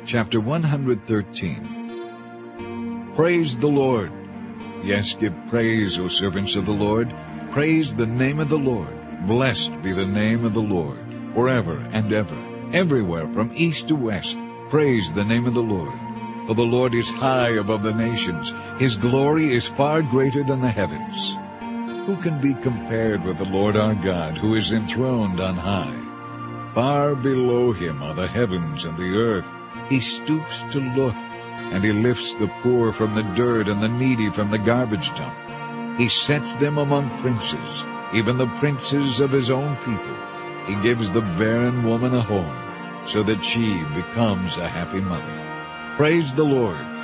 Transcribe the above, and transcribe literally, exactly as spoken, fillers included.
Chapter one hundred thirteen. Praise the Lord. Yes, give praise, O servants of the Lord. Praise the name of the Lord. Blessed be the name of the Lord, forever and ever. Everywhere from east to west, praise the name of the Lord. For the Lord is high above the nations. His glory is far greater than the heavens. Who can be compared with the Lord our God, who is enthroned on high? Far below him are the heavens and the earth. He stoops to look, and he lifts the poor from the dirt and the needy from the garbage dump. He sets them among princes, even the princes of his own people. He gives the barren woman a home, so that she becomes a happy mother. Praise the Lord.